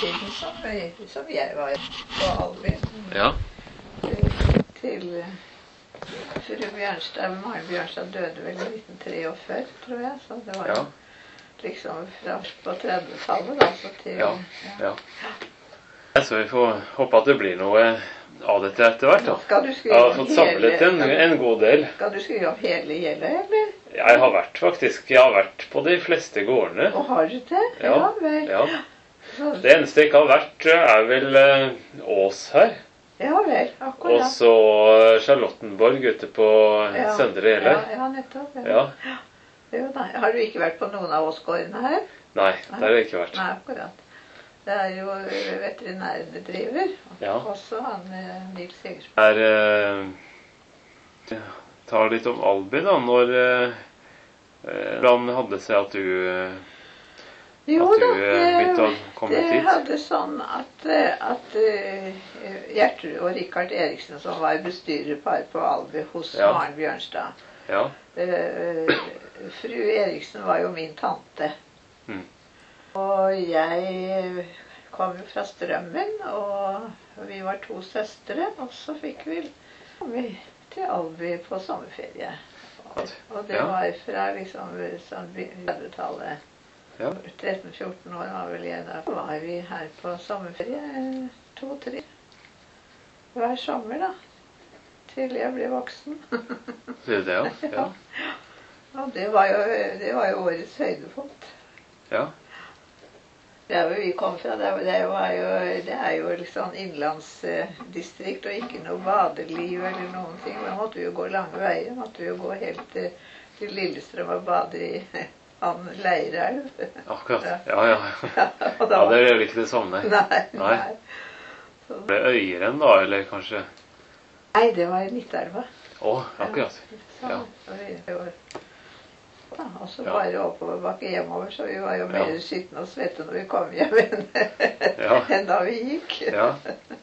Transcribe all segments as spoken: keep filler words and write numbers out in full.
tiden som, som jeg var på Alby. Ja. Til fru Bjørnstad, Maren Bjørnstad døde vel i nitten treogfyrre, tror jeg. Så det var Ja. liksom fra på tredvetallet da, så til... Ja, ja. Så vi får håpe at det blir noe av dette etter hvert da. Skal du skrive Jeg har om fått samlet en, hele... en god del. Skal du skrive om hele gjeldet, eller? Jeg har vært faktisk, jeg har vært på de fleste gårdene. Og har du det? Ja, Ja, vel. ja. Så- Det eneste jeg ikke har vært er vel eh, Ås her. Ja vel, Og akkurat. så Charlottenborg ute på Ja. Søndre Hele. Ja, ja, nettopp. Ja. Jo, nei. Har du ikke vært på noen av åsgårdene her? Nei, der har jeg ikke vært. Nei, akkurat. Det er jo veterinærene driver. Ja. Også han eh, Nils Egersberg. Her eh, tar litt om Alby da, når eh, hvordan hadde det seg at du, eh, Jo at du da, eh, begynte å komme det hit? hadde sånn at, eh, at eh, Gjertrud og Rikard Eriksen, som var bestyrerpar på Alby hos Ja. Maren Bjørnstad. Ja, Eh, fru Eriksen var jo min tante. Mm. Og jeg kom jo fra Strømmen, og vi var to søstre, og så fikk vi, kom vi til Alby på sommerferie. At- Og det ja. var fra liksom sånn tredvetallet. ja, tretten fjorten år var vel jeg da. Så var vi her på sommerferie, to-tre. Hver sommer da, til jeg ble voksen. sier du det, ja? Ja, Og det var jo, det var jo årets høydepunkt. ja, Der hvor vi kom fra, det, det, var jo, det er jo liksom innlandsdistrikt og ikke noe badeliv eller noen ting. Da måtte vi jo gå lange veier. Måtte vi jo gå helt til, til Lillestrøm og bade i han Leirelv. akkurat. Ja. Ja, ja. Og da Ja, var- det er vel ikke det samme. Nei, Nei. nei. Så, Det ble Øyeren da, eller kanskje? nei, det var i Midtelva. Å, akkurat. Så, Ja. og vi, det var, ja, og så Ja. bare oppoverbakke hjemover, så vi var jo Ja. mer skitne og svette når vi kom hjem enn, Ja. enn da vi gikk. Ja,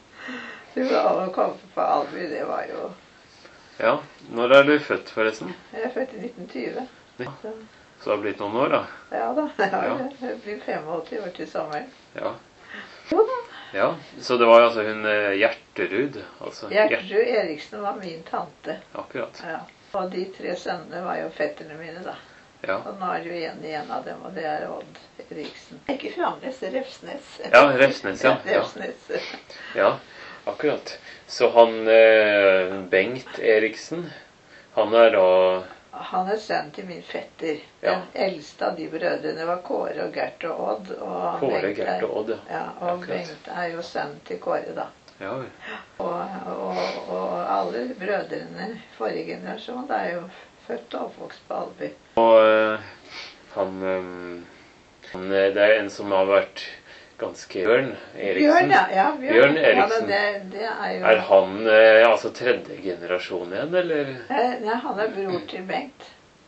Det var å komme på Alby, det var jo... ja. Når er du født forresten? Jeg er født i nitten tjue. Ja. Så, Så det har blitt noen år da? ja da, jeg, har Ja. det. Jeg blir femogåtti år til sommeren. Ja. Jo da. Ja, så det var altså hun eh, Gjerterud, altså. Gjertrud Eriksen var min tante. Akkurat. Ja. Og de tre sønnene var jo fetterne mine da. Ja. Og nå er det jo igjen i en av dem, og det er Odd Eriksen. Ikke Framnes, Refsnes. Ja, Refsnes, ja. Ja. Refsnes. Ja, akkurat. Så han eh, Bengt Eriksen, han er da Han er sønnen til min fetter. Ja. Den eldste av de brødrene var Kåre og Gert og Odd. Og Kåre, Bengt Gert er- og Odd, ja. Ja, og Akkurat. Bengt er jo sønnen til Kåre da. Ja, Og, og, og alle brødrene, forrige generasjon, det er jo født og oppvokst på Alby. og eh, han, eh, han eh, Det er en som har vært ganske Bjørn Eriksen. Bjørn, ja. ja Bjørn, Bjørn Eriksen. Ja, det, det er jo... Er han eh, altså tredje generasjon igjen, eller? Eh, Nei, han er bror til Bengt.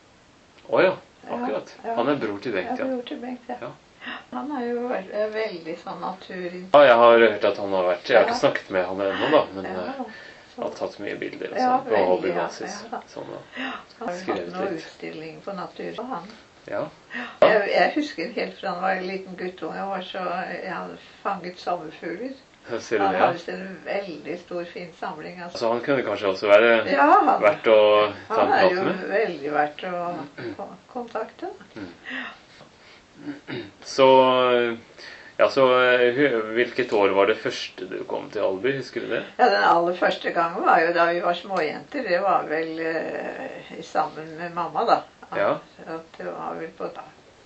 Å ja, Ja, akkurat. ja. Han er bror til Bengt, Ja, ja. bror til Bengt, ja. Ja. Han er jo ve- er veldig sånn naturin... Ja, jeg har hørt at han har vært Jeg har ikke snakket med han ennå, da, men Ja, eh, så- har tatt mye bilder og Ja, sånn på veldig, hobbybasis. ja, ja. Sånn, da. Han har jo skrevet hatt noen litt. utstilling på natur. Og han. Ja. Jeg, jeg husker helt fra han var en liten guttunge, jeg var så, jeg hadde fanget sommerfugler. Ser du Han det? har Ja. visst en veldig stor, fin samling. Altså. Så han kunne kanskje også være Ja, han, verdt å ta han en er prat jo med? veldig verdt å ko- kontakte. Så Ja, så eh, hu- hvilket år var det første du kom til Alby? Husker du det? Ja, den aller første gangen var jo da vi var småjenter. Det var vel eh, sammen med mamma, da. At, Ja. at det var vel på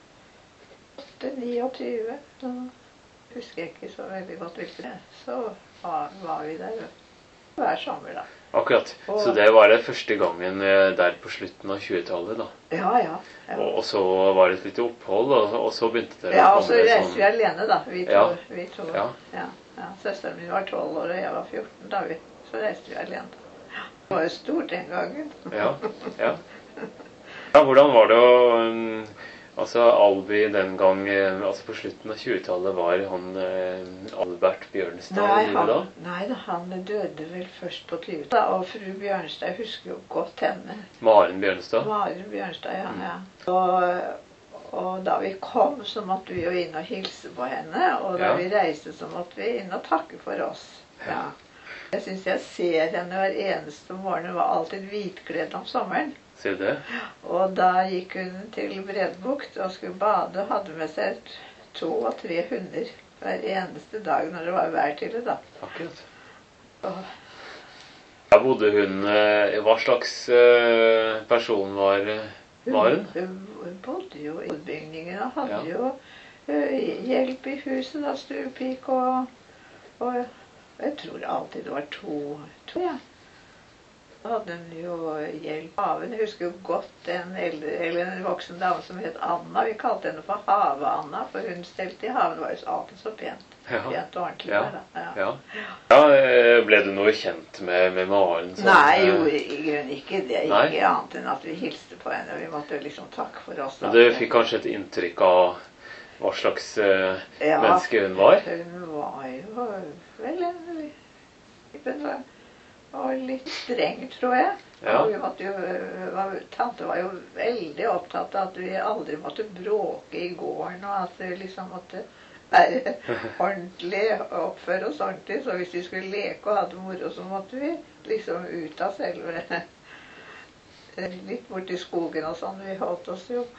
niogtyve. Så husker jeg ikke så veldig godt hvilket det. Så var, var vi der hver sommer, da. Akkurat. Så det var det første gangen eh, der på slutten av tjuetallet, da. Ja, ja. ja. Og, og så var det et lite opphold, og, og så begynte dere Ja, å og så komme reiste vi sånn alene, da. Vi to. Ja. Vi to. Ja. Ja, ja. Søsteren min var tolv år, og jeg var fjorten da vi Så reiste vi alene. Det var jo stort den gangen. Ja, ja. Ja, hvordan var det å um, Altså, Alby den gang eh, Altså på slutten av tjuetallet var han eh, Albert Bjørnstad Nei, i han, da? nei da, han døde vel først på tjue. Da, og fru Bjørnstad, jeg husker jo godt henne. Maren Bjørnstad? Maren Bjørnstad, ja. ja. Og, Og da vi kom, så måtte vi jo inn og hilse på henne. Og da Ja. vi reiste, så måtte vi inn og takke for oss. Ja. Jeg synes jeg ser henne hver eneste morgen. Hun var alltid hvitkledd om sommeren. Sier du det? Og da gikk hun til Bredbukt og skulle bade og hadde med seg to og tre hunder hver eneste dag når det var vær til det, da. Akkurat. Og, Ja, bodde hun eh, Hva slags eh, person var, var hun? Hun, hun bodde jo i hovedbygningen og hadde Ja. jo eh, hjelp i huset, da, stuepik og, og jeg tror alltid det var to, to ja. Da hadde hun jo hjelp av henne. Jeg husker jo godt en, eldre, eller en voksen dame som het Anna. Vi kalte henne for Have-Anna, for hun stelte i haven. Det var jo alltid så pent. Ja. Pent og ordentlig. Ja. Der, da. Ja. Ja. Ja, eh, ble du noe kjent med, med Maren? sånn, Nei, eh, jo, i grunnen ikke det. Nei. Ikke annet enn at vi hilste på henne. Vi måtte liksom takke for oss. Men du fikk kanskje et inntrykk av hva slags eh, Ja. menneske hun var? Hun var jo vel en Hun var, var litt streng, tror jeg. Ja. Og vi måtte jo, var, tante var jo veldig opptatt av at vi aldri måtte bråke i gården, og at vi liksom måtte være ordentlig, oppføre oss ordentlig. Så hvis vi skulle leke og hadde moro, så måtte vi liksom ut av selve litt borti skogen og sånn. Vi holdt oss jo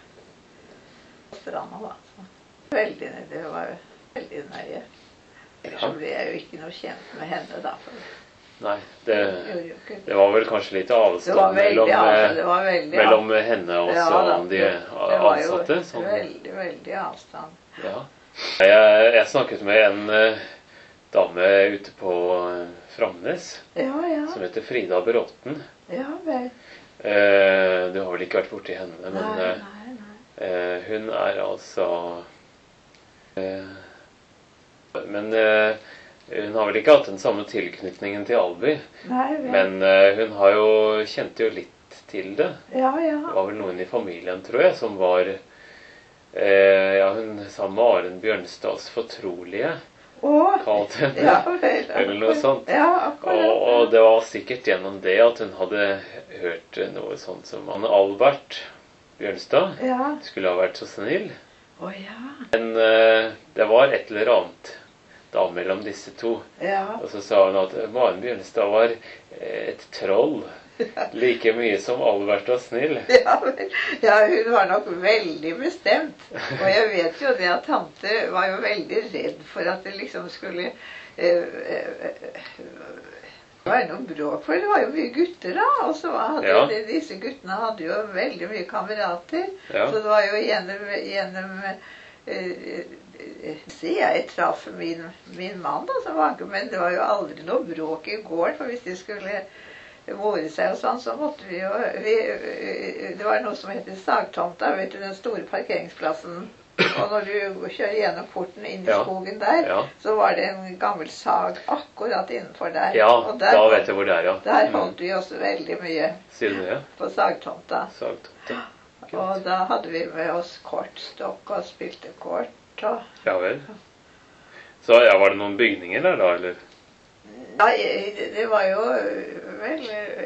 på stranda, da. Så. Veldig, det var veldig nøye. Ellers så ble jeg jo ikke noe kjent med henne, da. For Nei, det, jeg gjorde jo ikke det. det var vel kanskje litt Det var avstand veldig, mellom, av- eh, det var veldig, av- mellom henne og Ja, så da, de det- det var jo ansatte. Sånn. Veldig, veldig avstand. Ja. Jeg, jeg snakket med en eh, dame ute på eh, Framnes Ja, ja. som heter Frida Bråten. Ja vel. Eh, du har vel ikke vært borti henne, men Nei, eh, nei, nei. eh, hun er altså eh, Men eh, hun har vel ikke hatt den samme tilknytningen til Alby. Nei vel. Men eh, hun har jo, kjente jo litt til det. Ja, Det ja. var vel noen i familien, tror jeg, som var eh, Ja, hun sa Maren Bjørnstads fortrolige, Å, kalte henne. ja vel. Eller noe sånt. Ja, Og, akkurat. og det var sikkert gjennom det at hun hadde hørt noe sånt som han Albert Bjørnstad Ja. skulle ha vært så snill. Å ja. Men eh, det var et eller annet da mellom disse to. Ja. Og så sa hun at Maren Bjørnstad var eh, et troll. Like mye som Albert var snill. Ja, vel. Ja, hun var nok veldig bestemt. Og jeg vet jo det at tante var jo veldig redd for at det liksom skulle eh, eh, være noe bråk. For det var jo mye gutter da. Og så hadde Ja. de, disse guttene hadde jo veldig mye kamerater. Ja. Så det var jo gjennom, gjennom eh, Se, jeg traff min, min mann, da, som var, men det var jo aldri noe bråk i gården. For hvis de skulle more seg og sånn, så måtte vi jo vi, Det var noe som heter Sagtomta, vet du, den store parkeringsplassen. Og når du kjører gjennom porten inn i Ja. skogen der, Ja. så var det en gammel sag akkurat innenfor der. Ja, og der, da vet jeg hvor det er, ja. Der Mm. holdt vi oss veldig mye Sier du det? på Sagtomta. Sagtomta. Og da hadde vi med oss kortstokk og spilte kort. Og Ja vel. Så ja, var det noen bygninger der da, eller? ja, det det var jo vel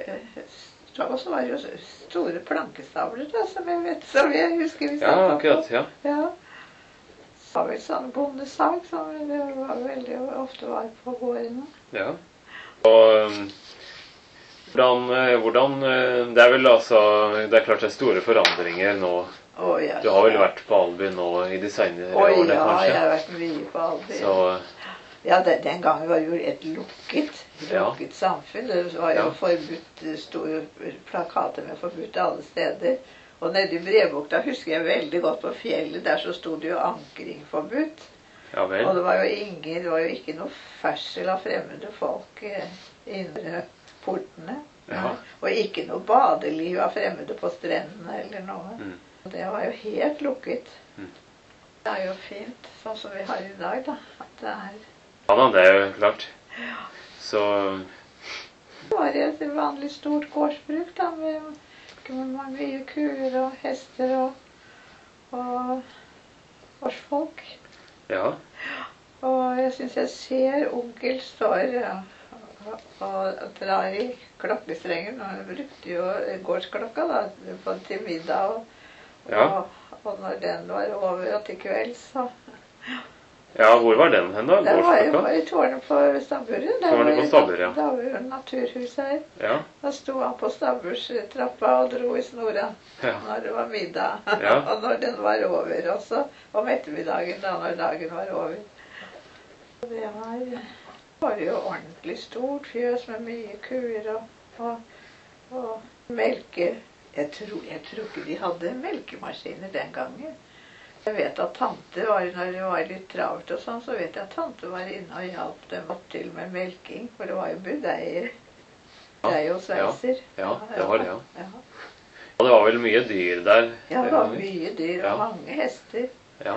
Og så var det jo store plankestabler, da, som jeg vet, som jeg husker vi Ja, satt opp akkurat, på. ja. Ja. Det var vel sånn bondesag som det var veldig ofte var på gårdene. Ja. Og um, hvordan, eh, hvordan eh, Det er vel altså Det er klart det er store forandringer nå. Å, ja, Du har vel vært på Alby nå i de senere Oi, årene, ja, jeg kanskje? har vært mye på Alby. Så Ja, det, den gangen var det jo et lukket, Ja. lukket samfunn. Det var jo Ja. forbudt, store plakater med forbudt alle steder. Og nede i Brevbukta husker jeg veldig godt på fjellet, der så sto det jo ankring forbudt. ja Og vel. det var jo ingen, det var jo ikke noe fersel av fremmede folk eh, inne portene. Ja. Og ikke noe badeliv av fremmede på strendene eller noe. Mm. Det var jo helt lukket. Mm. Det er jo fint, sånn som vi har i dag, da. At det er Ja da, det er jo klart. Så Det var et vanlig stort gårdsbruk da, med, med mye kuer og hester og, og gårdsfolk. ja. Og jeg synes jeg ser onkel står ja, og, og drar i klokkestrengen. Og han brukte jo gårdsklokka da, på, til middag og, Ja. Og, og når den var over og til kveld, så Ja, hvor var den hen da? Det var jo Gårdsklokka? i tårnet på Stabburet. Tårnet på Stabburet, ja. Da var jo naturhus her. Ja. Da sto han på stabburstrappa og dro i snora Ja. når det var middag. Ja. Og når den var over også, om ettermiddagen da når dagen var over. Det var, var jo ordentlig stort fjøs med mye kuer og, og, og melke. Jeg tror, jeg tror ikke de hadde melkemaskiner den gangen. Jeg vet at tante var, når det var litt travlt og sånn, så vet jeg at tante var inne og hjalp dem opp til med melking, for det var jo budeier. Budei og sveiser. Ja, det var det, ja. Ja, Og det var vel mye dyr der? ja det var mye dyr og Ja. mange hester. Ja.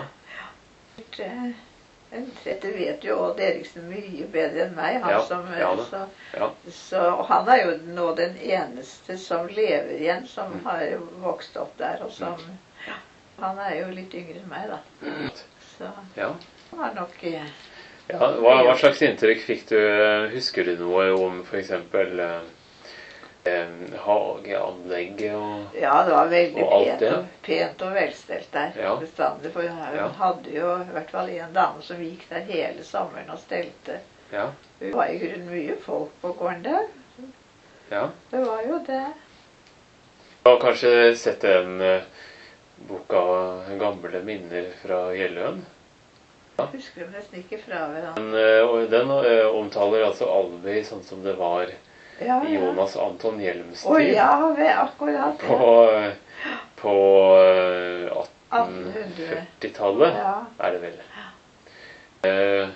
En trette vet jo Odd Eriksen mye bedre enn meg, han Ja, som, ja da. så, Ja. så, og han er jo nå den eneste som lever igjen, som Mm. har vokst opp der, og som, han er jo litt yngre enn meg da. Så Ja. han har nok eh, Ja, hva, hva slags inntrykk fikk du? Husker du noe om for eksempel eh, eh, hageanlegg og Ja, det var veldig Og alt pent det. og, pent og velstelt der Ja. bestandig. For hun Ja. hadde jo i hvert fall en dame som gikk der hele sommeren og stelte. Ja. Det var i grunnen mye folk på gården der. Ja. Det var jo det. Du har kanskje sett den eh, boka 'Gamle minner fra Gjelløen'? Jeg husker dem nesten ikke fra hverandre. Den, eh, og den eh, omtaler altså Alvi sånn som det var Ja, i ja. Jonas Anton Hjelms Å tid. ja, ved akkurat det. På, eh, på eh, attenhundretallet Ja. er det vel. Eh,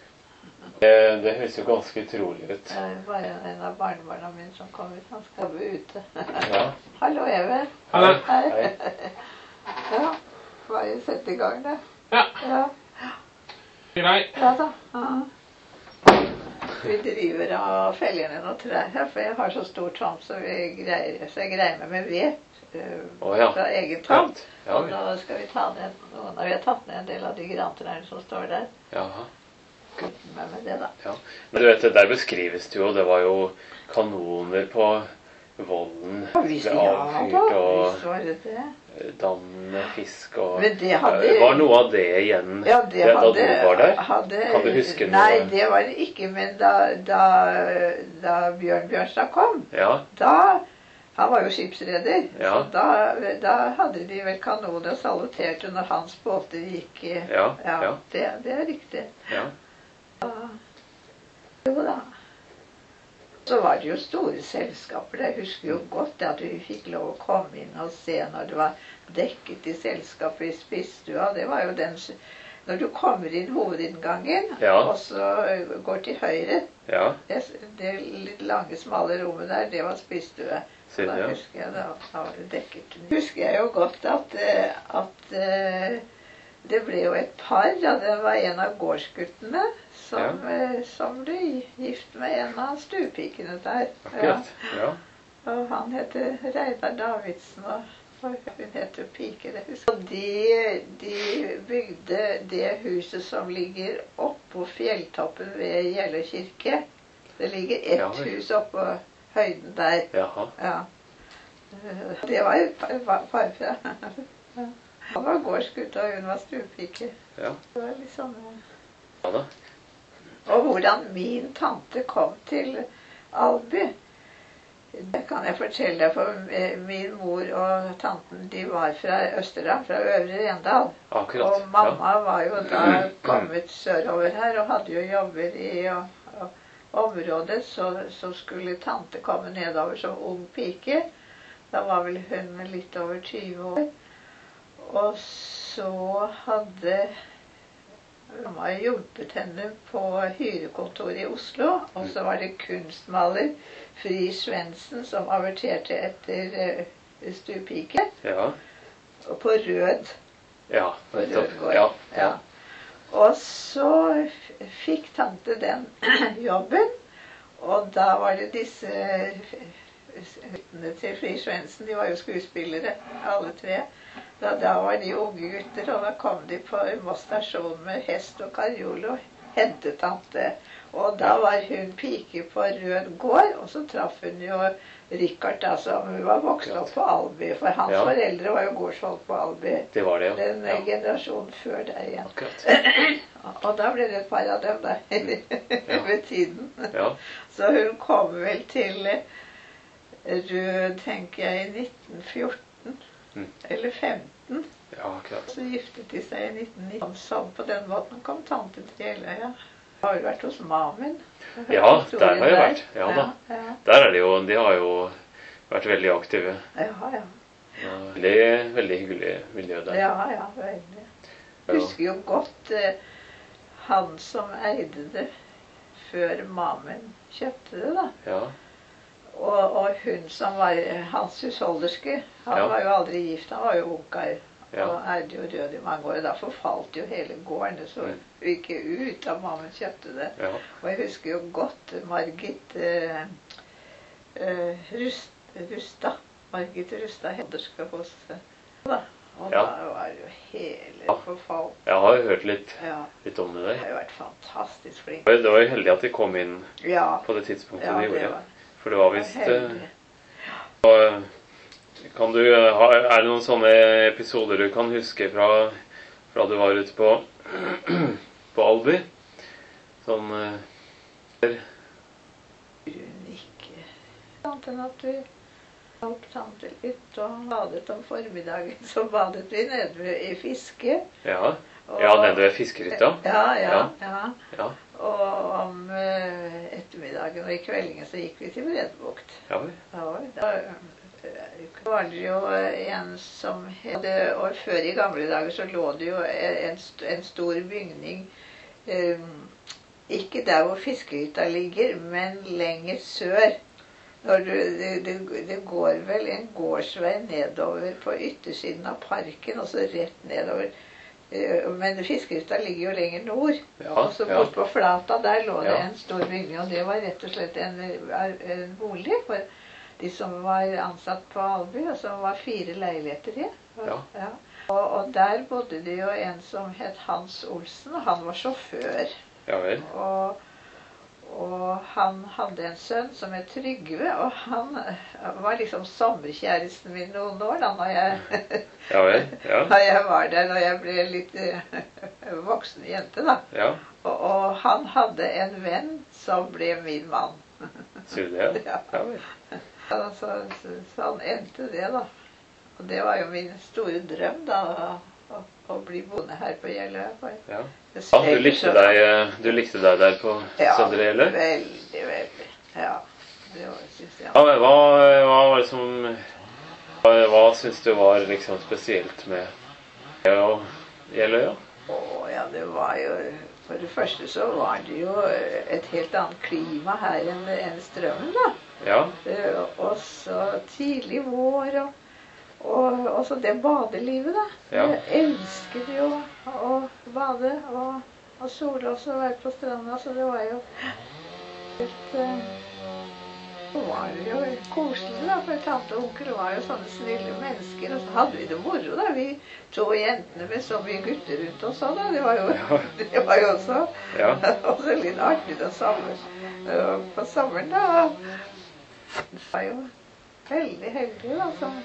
det, det høres jo ganske utrolig ut. Det er bare en av barnebarna mine som kom ut. Han skal bo ute. Ja. Hallo, Even. Hei. Hei. Hei. Ja, bare sette i gang det. Ja. Ja, Grei. ja da. Ja. Vi driver og feller ned noen trær her, for jeg har så stor tomt, så, vi greier, så jeg greier meg med ved eh, Å ja. fra egen tomt. Ja, Og vel. nå skal vi ta ned noen, når vi har tatt ned en del av de grantrærne som står der. Jaha. Kutte meg med det da. Ja. Men du vet, der beskrives det jo, det var jo kanoner på volden. Ja, visst, Det ja ble da, avfyrt og visst var det det. dam med fisk og Men det hadde- Det var noe av det igjen Ja, det da hadde, du var der? hadde Kan du huske noe? Nei, det var det ikke, men da, da, da Bjørn Bjørnstad kom, Ja. da han var jo skipsreder, Ja. så da, da hadde de vel kanoner og saluterte når hans båter gikk. eh, Ja, ja. Det, det er riktig. Ja. Ja. Jo da. Så var det jo store selskaper. Jeg husker jo godt at vi fikk lov å komme inn og se når det var dekket i selskapet i spisestua. Det var jo den s- Når du kommer inn hovedinngangen, Ja. og så ø, går til høyre, Ja. det, det litt lange, smale rommet der, det var spisestue. Sier Da du, ja. husker jeg da, da var det dekket. Husker jeg jo godt at, eh, at eh, det ble jo et par, ja, det var en av gårdsguttene som, eh, som ble gift med en av stuepikene der. Akkurat. Ja. Og han heter Reidar Davidsen, og og hun heter Pike, det husker jeg. Og de, de bygde det huset som ligger oppå fjelltoppen ved Gjellø kirke. Det ligger ett Ja, vel. hus oppå høyden der. Jaha. Ja. Det var jo farfra. Han var gårdsgutt, og hun var stuepike. Ja. Det var liksom... Ja da. Og hvordan min tante kom til Alby, det kan jeg fortelle deg, for min mor og tanten, de var fra Østerdal, fra Øvre Rendal. Akkurat. Og mamma var jo da kommet sørover her, og hadde jo jobber i og, og, området, så, så skulle tante komme nedover som ung pike. Da var vel hun litt over tyve år. Og så hadde mamma hjulpet henne på hyrekontoret i Oslo, og så var det kunstmaler Fri Svendsen som averterte etter uh, stuepike, Ja. og på Rød. Ja. På nettopp. Rødgård. Ja. Ja. Og så f- fikk tante den jobben, og da var det disse guttene til Fri Svendsen, de var jo skuespillere, alle tre. Da, da var de unge gutter, og da kom de på Moss stasjon med hest og karjol og Hedde-tante. Og da var hun pike på Rød gård, og så traff hun jo Richard, da, som var vokst opp på Alby. For hans Ja. foreldre var jo gårdsfolk på Alby. Det var det, ja. Den Ja. generasjonen før der igjen. Akkurat. Og da ble det et par av dem der Ja. ved tiden. Ja. Så hun kom vel til Rød, tenker jeg, i nitten fjorten. Mm. Eller femten. Ja, akkurat. Så giftet de seg i nitten nitten. Sånn på den måten kom tante til Jeløya. Har jo vært hos Mamen. Ja, der har jeg vært. Ja da. Ja, ja. Der er de jo, de har jo vært veldig aktive. Ja, ja. Ja, veldig, veldig hyggelig miljø der. Ja, ja, veldig. Jeg husker jo godt eh, han som eide det før Mamen kjøpte det, da. Ja. Og, og hun som var hans husholderske, han Ja. var jo aldri gift, han var jo ungkar. Ja. Og eide jo Rød i mange år. Da forfalt jo hele gården, så Mm. gikk ut da Mamen kjøpte det. Ja. Og jeg husker jo godt Margit eh, eh, Rust, Rustad. Margit Rustad Hedderske hos eh, da. Og Ja. da var jo hele Ja. forfall. Jeg har jo hørt litt, Ja, litt om det de der. har jo vært fantastisk flinke. Det var jo heldig at de kom inn Ja, på det tidspunktet ja, de det gjorde. var For det var visst eh, heldig. og, kan du, eh, ha, Er det noen sånne episoder du kan huske fra, fra du var ute på, på Alby? Sånn eh, Hun ikke annet enn at vi hjalp tante litt og badet om formiddagen. Så badet vi nede ved- i fiske. Ja, Og, ja nede ved fiskehytta. Ja, ja, Ja. ja. Ja. Og om eh, ettermiddagen og i kveldingen så gikk vi til Bredbukt. Ja vel. Ja, da eh, var det jo en som het Og før i gamle dager så lå det jo en, st- en stor bygning eh, ikke der hvor fiskehytta ligger, men lenger sør. Når du, det, det, det går vel en gårdsvei nedover på yttersiden av parken, og så rett nedover. Eh, Men fiskehytta ligger jo lenger nord. Ja, Og så ja. bort på Flata, der lå det Ja. en stor bygning, og det var rett og slett en, en bolig for de som var ansatt på Alby, og som var fire leiligheter i. Og, Ja. ja. og, og der bodde det jo en som het Hans Olsen, og han var sjåfør. Ja vel. Og, og han hadde en sønn som het Trygve, og han var liksom sommerkjæresten min noen år da når jeg, Ja vel. Ja. når jeg var der, når jeg ble litt eh, voksen jente da. Ja. Og, og han hadde en venn som ble min mann. Sier du det? Ja. Ja vel. Så, så, så, så han endte det da. Og det var jo min store drøm da, å, å bli bonde her på Jeløya. Ja. Ja, du likte deg, eh, du likte deg der på Ja, Søndre Jeløy? veldig, veldig. Ja, det var, synes jeg. Ja, men hva, hva var det som Hva, hva syns du var liksom spesielt med Jeløya? Jeløya? Å, ja, det var jo For det første så var det jo et helt annet klima her enn, enn Strømmen, da. Ja. Eh, Og så tidlig vår, og, og, og så det badelivet, da. Ja. Jeg elsket jo å bade og, og sole oss og være på stranda, så det var jo helt eh, Så var det jo koselig, da, for tante og onkel var jo sånne snille mennesker, og så hadde vi det moro, da. Vi to jentene med så mye gutter rundt oss, og da. Det var jo, Ja. det var jo også, Ja. også litt artig det samme. Og på sommeren, da. Det var jo veldig heldig, da, som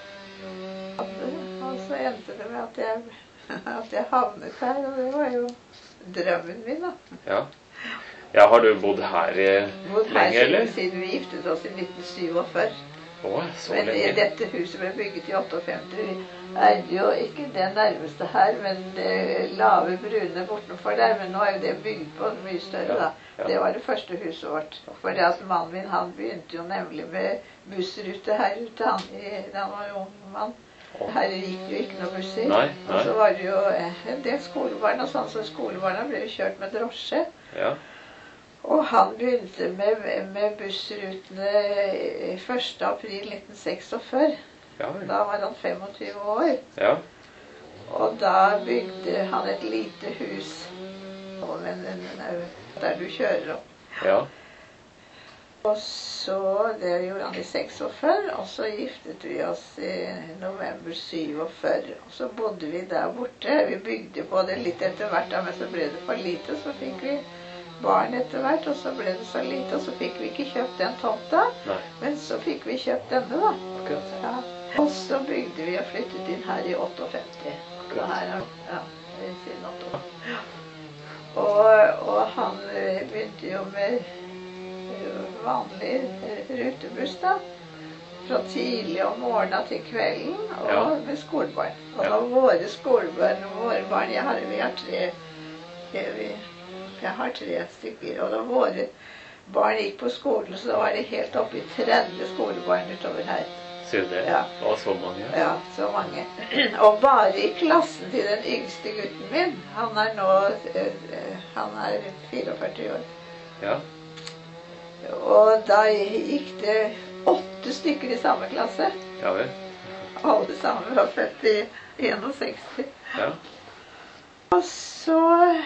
hadde, og så endte det med at jeg, at jeg havnet her, og det var jo drømmen min, da. Ja. Ja, har du bodd her i Bodd her lenge, siden, eller? siden vi giftet oss i nitten syttiført. Å, så Men i lenge. dette huset ble bygget i femtiåtte. Vi er jo ikke det nærmeste her, men det lave brune bortenfor der. Men nå er jo det bygd på mye større, da. Ja, ja. Det var det første huset vårt. For det at mannen min, han begynte jo nemlig med bussrute her ute. Han, i- da han var ung mann. Her gikk jo ikke noe busser. Nei, nei. Og så var det jo en del skolebarn, og sånn, så skolebarna ble jo kjørt med drosje. Ja. Og han begynte med, med bussrutene første april nitten seksogfyrre. Ja, vel. Da var han femogtyve år. Ja. Og da bygde han et lite hus og en, en, en, der du kjører opp. Ja. Og så, det gjorde han i seksogfyrre, og så giftet vi oss i november syvogfyrre. Og så bodde vi der borte. Vi bygde på det litt etter hvert, da, men så ble det for lite. Så fikk vi barn etter hvert, og så ble det så lite, og så fikk vi ikke kjøpt den tomta. Nei. Men så fikk vi kjøpt denne, da. Akkurat. Ja. Og så bygde vi og flyttet inn her i femtiåtte. Så her er, ja, siden åttiåtte. Og, og han begynte jo med vanlig rutebuss da, fra tidlig om morgenen til kvelden, og Ja. med skolebarn. Og Ja. da våre skolebarn, våre barn, jeg har, vi har tre, vi, jeg har tre stykker, og da våre barn gikk på skolen, så da var det helt oppe i tretti skolebarn utover her. Sier du det? Ja. Det var så mange. Ja, så mange. Og bare i klassen til den yngste gutten min, han er nå, eh, han er fireogførti år. Ja. Og da gikk det åtte stykker i samme klasse. Ja vel. Alle sammen var født i seksogseksti. Ja. Og så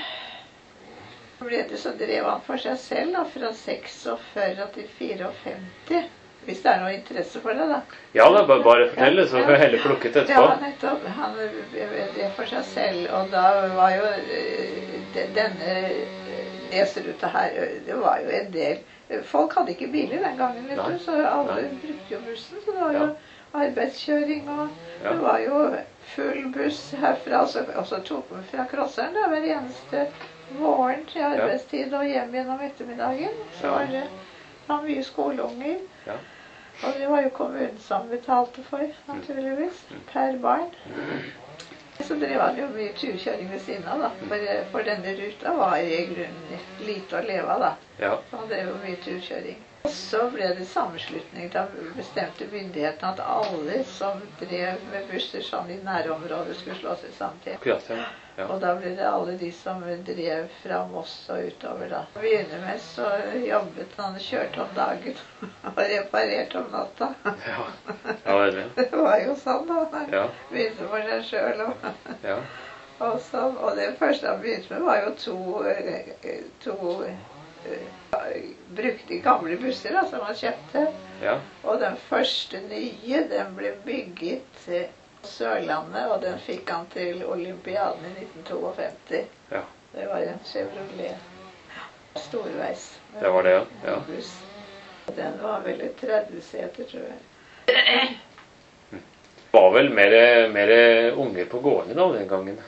ble det så drev han for seg selv da, fra seksogfyrre til fireogfemti. Hvis det er noe interesse for det, da. Ja, da, bare, bare fortelle, så får jeg heller plukket etterpå. Ja, nettopp. Han det for seg selv, og da var jo eh, denne leseruta her, det var jo en del. Folk hadde ikke biler den gangen, vet du, så alle Nei. brukte jo bussen, så det var jo Ja. arbeidskjøring, og Ja. det var jo full buss herfra, og så, og så tok vi fra Krosseren da, hver eneste morgen til arbeidstid og hjem gjennom ettermiddagen. Så Ja. var det, det var mye skoleunger. Ja. Og det var jo kommunen som betalte for, naturligvis, per barn. Så drev han jo mye turkjøring ved siden av, da. For, for denne ruta var i grunnen lite å leve av, da. Ja. Så han drev jo mye turkjøring. Og så ble det sammenslutning. Da bestemte myndighetene at alle som drev med busser sånn i nærområdet skulle slå seg sammen til. Akkurat, ja. Ja. Og da ble det alle de som drev fra Moss og utover da. Til å begynne med så jobbet han, kjørte om dagen og reparerte om natta. Ja. Ja vel, ja. Det var jo sånn da. Han Ja. begynte for seg selv. Og, Ja. og, så, og det første han begynte med var jo to, eh, to eh, brukte gamle busser da, som han kjøpte. Ja. Og den første nye, den ble bygget eh, på Sørlandet, og den fikk han til olympiaden i nitten femtito. Ja. Det var en Chevrolet storveis. med Det var det, ja. Ja. buss. Og den var vel et tretti seter, tror jeg. Det var vel mer, mer unger på gårdene da den gangen.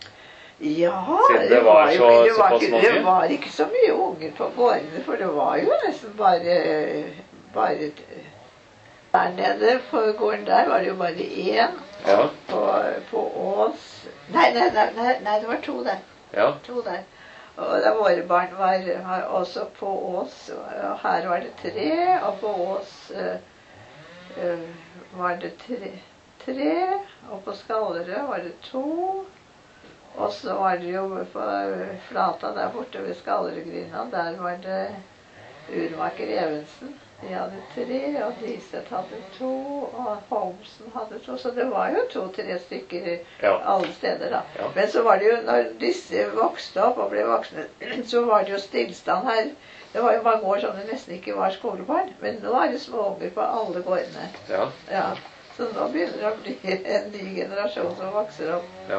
Ja, Siden det var jo, så- det var såpass ikke, mange? det var ikke så mye unger på gårdene, for det var jo nesten bare, bare der nede på gården der var det jo bare én. Ja. På, på Ås nei, nei, nei, nei, nei, det var to der. Ja. To der. Og da våre barn var, var også på Ås, og her var det tre, og på Ås uh, uh, var det tre, tre, og på Skallerød var det to. Og så var det jo på Flata der borte ved Skallerødgryna, der var det urmaker Evensen. De hadde tre, og Diseth hadde to, og Holmsen hadde to. Så det var jo to-tre stykker Ja. alle steder da. Ja. Men så var det jo, når disse vokste opp og ble voksne, så var det jo stillstand her. Det var jo mange år som det nesten ikke var skolebarn, men nå er det små unger på alle gårdene. Ja. Ja. Så nå begynner det å bli en ny generasjon som vokser opp. Ja.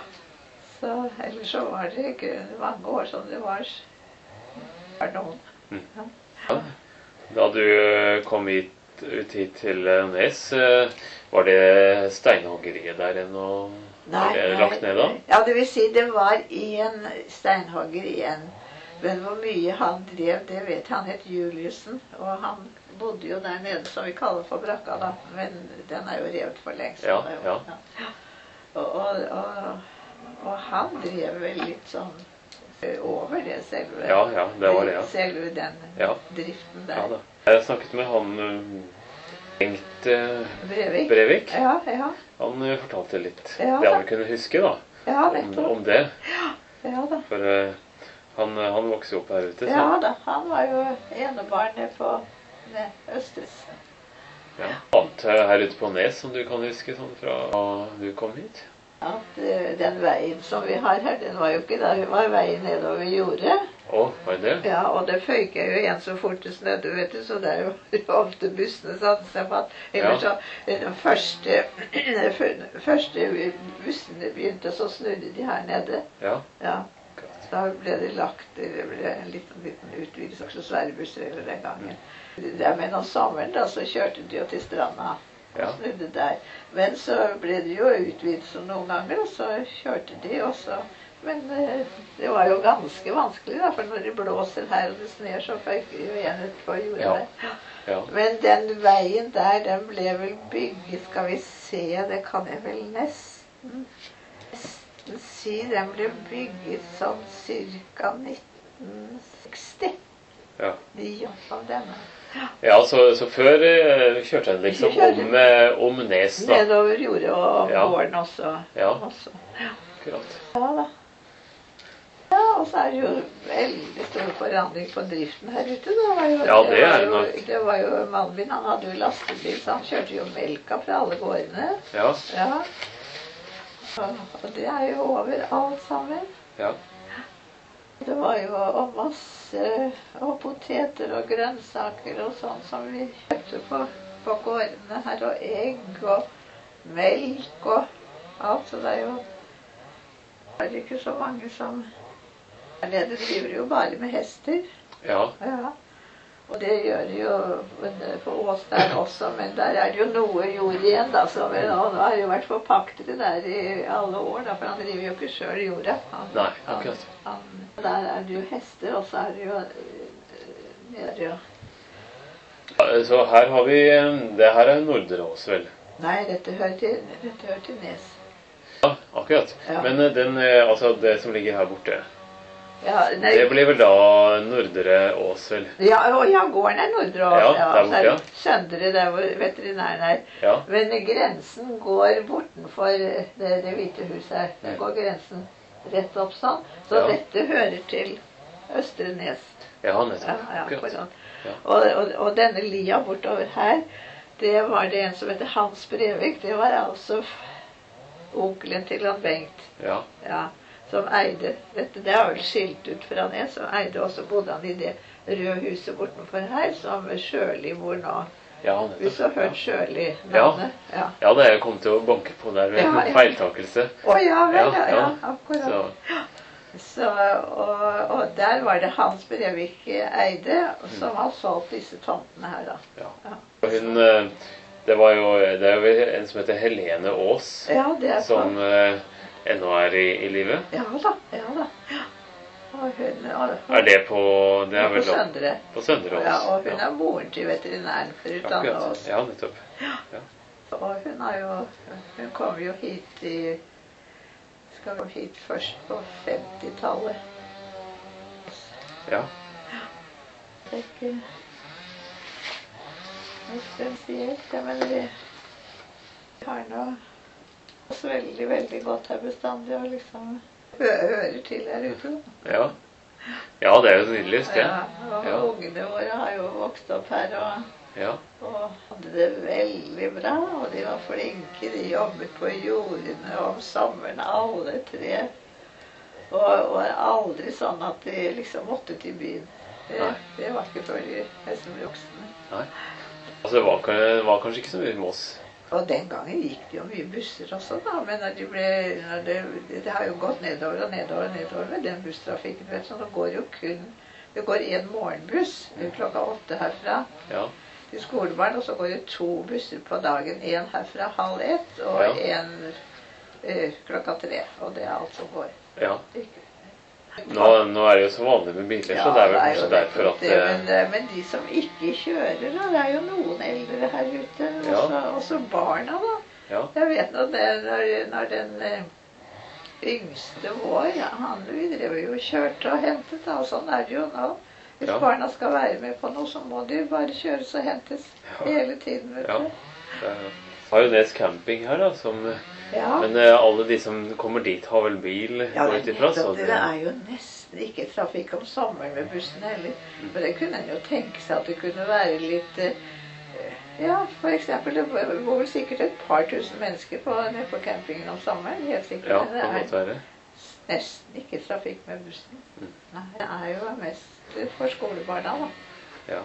Så ellers så var det ikke mange år som det var, var noen. Ja. Da du kom hit, ut hit til Nes, eh, var det steinhoggeriet der ennå? Var det lagt ned da? Ja, det vil si det var en steinhogger igjen. Men hvor mye han drev, det vet han het Juliussen. Og han bodde jo der nede, som vi kaller for brakka da. Men den er jo revet for lengst. Ja, Det er jo- ja. Og, og, og, og han drev vel litt sånn eh, over det selve. Ja, ja, det var det, ja. Selve den Ja. driften der. Ja da. Jeg snakket med han eh, Bengt eh, Brevik. Brevik. Ja, ja. Han eh, fortalte litt Ja, det da. han kunne huske da, Ja, om, nettopp. om det. Ja da. For eh, han, eh, han vokste jo opp her ute. Så. Ja da. Han var jo enebarnet på det Østres. Ja. Annet eh, her ute på Nes som du kan huske sånn fra da du kom hit? At eh, den veien som vi har her, den var jo ikke der. Det var veien nedover jordet. Å, var det det? Ja, og det føyker jo igjen så fort det snødde, vet du, så det er jo ofte bussene satte seg på at ellers så den første, første bussene begynte, så snudde de her nede. Ja. Ja. Da ble det lagt, det ble en liten, liten utvidelse, også svære busser eller den gangen. Ja, men om sommeren da, så kjørte de jo til stranda og Ja. snudde der. Men så ble det jo utvidelse noen ganger, og så kjørte de også. Men eh, det var jo ganske vanskelig da, for når det blåser her og det sner, så føyker jo igjen utpå jorda Ja. der. Ja. Men den veien der, den ble vel bygget, skal vi se, det kan jeg vel nesten, nesten si, den ble bygget sånn cirka nitten seksti. Ja. De jobbet av denne. Ja, så, så før eh, kjørte den liksom om, eh, om Nes, da. Nedover jordet og Ja. gården også. Ja. også. Akkurat. Ja da. Ja, og så er det jo veldig stor forandring på driften her ute. Det var jo, Ja, det er var det jo, nok. det var jo mannen min, han hadde jo lastebil, så han kjørte jo melka fra alle gårdene. Ja. Ja. Og, og det er jo over alt sammen. Ja. Det var jo og masse og poteter og grønnsaker og sånn som vi kjøpte på, på gårdene her, og egg og melk og alt, så det er jo det er ikke så mange som her nede driver jo bare med hester. Ja. Ja. Og det gjør de jo på Ås der også, men der er det jo noe jord igjen, da. Så vel, nå har det jo vært forpaktet der i alle år, da, for han driver jo ikke selv jorda. Han, Nei, akkurat. Han, han, der er det jo hester, og så er det jo nede jo. Så her har vi eh, det her er Nordre Ås, vel? Nei, dette hører til, dette hører til Nes. Ja, akkurat. Ja. Men eh, den, eh, altså det som ligger her borte, Ja, nei, det blir vel da Nordre Ås, vel? ja, og ja, gården er Nordre Ås. Ja, Ja, der så borte, er ja. det Søndre, der hvor veterinæren er. Ja. Men grensen går bortenfor det, det hvite huset her. Den Mm. går grensen rett opp sånn. Så Ja. dette hører til Østre Nes. Ja, Ja, nettopp. ja, Akkurat. akkurat. Ja. Og, og, og denne lia bortover her, det var det en som heter Hans Brevik. Det var altså onkelen til han Bengt. Ja. Ja, som eide dette. Det er vel skilt ut fra Nes, som eide også, bodde han i det røde huset bortenfor her, som Sjøli bor nå. Ja, Hvis du har nettopp. hørt Sjøli navnet? Ja. Ja, det er jeg kommet til å banke på der ved Ja, en ja. feiltakelse. Å ja vel, ja, Ja, ja, ja. akkurat. Så, Så, og, og der var det Hans Brevik eide, som har solgt disse tomtene her, da. ja. Ja, Og hun, eh, det var jo, det er jo en som heter Helene Aas, ja det er på. som eh, ennå er i, i livet. Ja da, ja da. Ja. Og hun, og, Er det på, det er på vel da, Søndre. på Søndre Ås? Ja, og hun er moren til veterinæren for utdannet Akkurat. oss. Ja, nettopp. Og hun har jo, hun kom jo hit i, skal jo hit først på femtitallet. Ja. Det er ikke noe spesielt, ja, men vi har nå oss veldig, veldig godt her bestandig, og liksom hø hører til her ute. Ja. Ja, det er jo et nydelig sted. Ja, og Ja. ungene våre har jo vokst opp her, og, Ja. og hadde det veldig bra, og de var flinke, de jobbet på jordene om sommeren, alle tre. Og, og aldri sånn at de liksom måtte til byen. Det, Nei. det var ikke før de nesten ble voksne. Nei. Altså, det var, det var kanskje ikke så mye med oss. Og den gangen gikk det jo mye busser også, da. Men når de ble, når det, det har jo gått nedover og nedover og nedover med den busstrafikken. Vet du, så det går jo kun Det går en morgenbuss klokka åtte herfra Ja. til skolebarn, og så går det to busser på dagen. En herfra halv ett, og Ja. en eh, klokka tre. Og det er alt som går. Ja. Ikke- Nå, nå er det jo så vanlig med biler, så det er vel kanskje jo derfor nettopp at det, eh, men, eh, men de som ikke kjører, da, det er jo noen eldre her ute. Ja. Også, også barna, da. Ja. Jeg vet nå det, når, når den eh, yngste vår, ja, han vi drev jo og kjørte og hentet, da, og sånn er det jo nå. Hvis Ja. barna skal være med på noe, så må de bare kjøres og hentes Ja. hele tiden, vet Ja. du. Det har jo Nes camping her, da. Som, Ja. men eh, alle de som kommer dit, har vel bil? Ja, går det, ut ifra, så nettopp, det det- er jo nesten ikke trafikk om sommeren med bussen heller. For det kunne en jo tenke seg at det kunne være litt eh, Ja, for eksempel, det bor vel sikkert et par tusen mennesker på, nede på campingen om sommeren. Helt sikkert. Ja, Men det kan er godt være. nesten ikke trafikk med bussen. Mm. Nei, det er jo mest for skolebarna, da. Ja.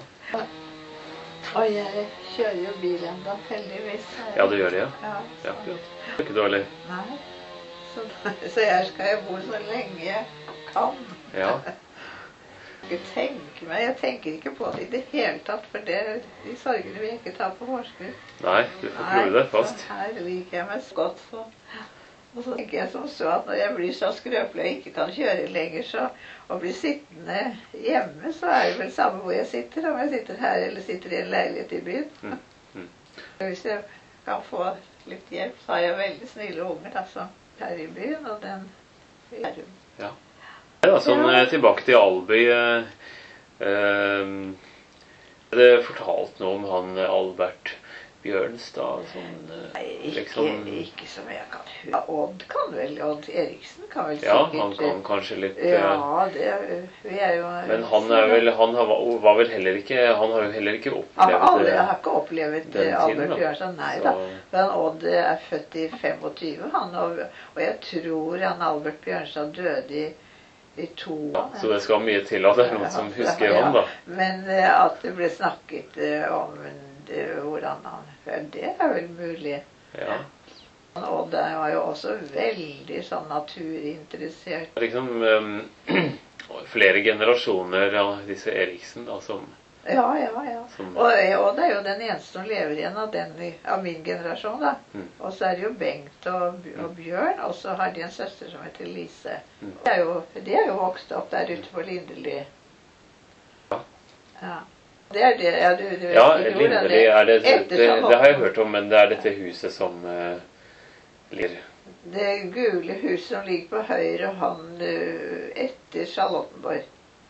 Og jeg kjører jo bil enda, heldigvis. Ja, det gjør det, ja. Ja, Ja, så, akkurat. Det er ikke dårlig. nei. Så, så jeg skal jo bo så lenge jeg kan. Ja. Jeg tenker meg, jeg tenker ikke på det i det hele tatt, for det, de sorgene vil jeg ikke ta på forskudd. Nei, du får prøve deg fast. Så her liker jeg meg så godt. Så. Og så tenker jeg som så at når jeg blir så skrøpelig og ikke kan kjøre lenger, så å bli sittende hjemme, så er det vel samme hvor jeg sitter, om jeg sitter her eller sitter i en leilighet i byen. Mm. Mm. Hvis jeg kan få litt hjelp, så har jeg veldig snille unger da, som er i byen, og den i Bærum. Ja. Ja, sånn eh, tilbake til Alby. Eh, eh, det er fortalt noe om han eh, Albert Bjørnstad, sånn, eh, Nei, ikke, liksom, ikke som jeg kan høre. Odd kan vel, Odd Eriksen kan vel ja, sikkert. han kan kanskje litt... Eh, Ja, det, vi er jo... men han er vel, han har, var vel heller ikke, han har jo heller ikke Han opplevd har aldri, det. jeg har ikke opplevd den tiden, Albert da. Bjørnstad, nei Så- da. Men Odd er født i femogtyve, han, og, og jeg tror han Albert Bjørnstad døde i, i to Ja, så det skal mye til at det er noen som husker ja, han, da. Men eh, at det ble snakket eh, om det, hvordan han... Ja, det er vel mulig. Ja. Odd var jo også veldig sånn naturinteressert. Liksom eh, flere generasjoner av disse Eriksen, da, som... Ja, ja, ja. Som- Og, og det er jo den eneste som lever igjen av, den, i- av min generasjon, da. Mm. Og så er det jo Bengt og, og Bjørn, og så har de en søster som heter Lise. Mm. De er jo, de er jo vokst opp der ute på Lindeli. Ja. Ja. Det er det, ja, du, du vet Ja, ikke hvor Lindeli er det, det, Etter det, Charlotten. det har jeg hørt om, men det er dette huset som eh, ligger... Det gule huset som ligger på høyre hånd eh, etter Charlottenborg.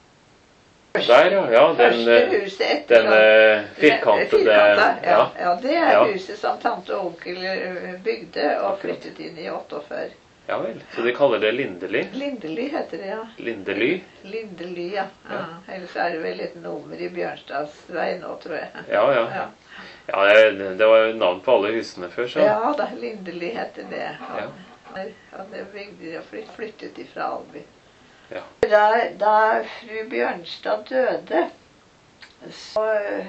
Der, ja, ja, den, Første eh, huset etter den eh, firkantede... Firkanta, ja. Ja, Ja, det er Ja. huset som tante og onkel eh, bygde og flyttet inn i åttiåtte. ja vel, så de kaller det Lindeli. Lindeli heter det, ja. Lindely. Lindeli, ja. ja. Ellers er det vel et nummer i Bjørnstads vei nå, tror jeg. Ja, ja. Ja, Ja, det det var jo navn på alle husene før, så... ja da, Lindeli heter det. Ja. Ja, det bygde de og flytt, flyttet de fra Alby. Ja. Da, da fru Bjørnstad døde, så eh,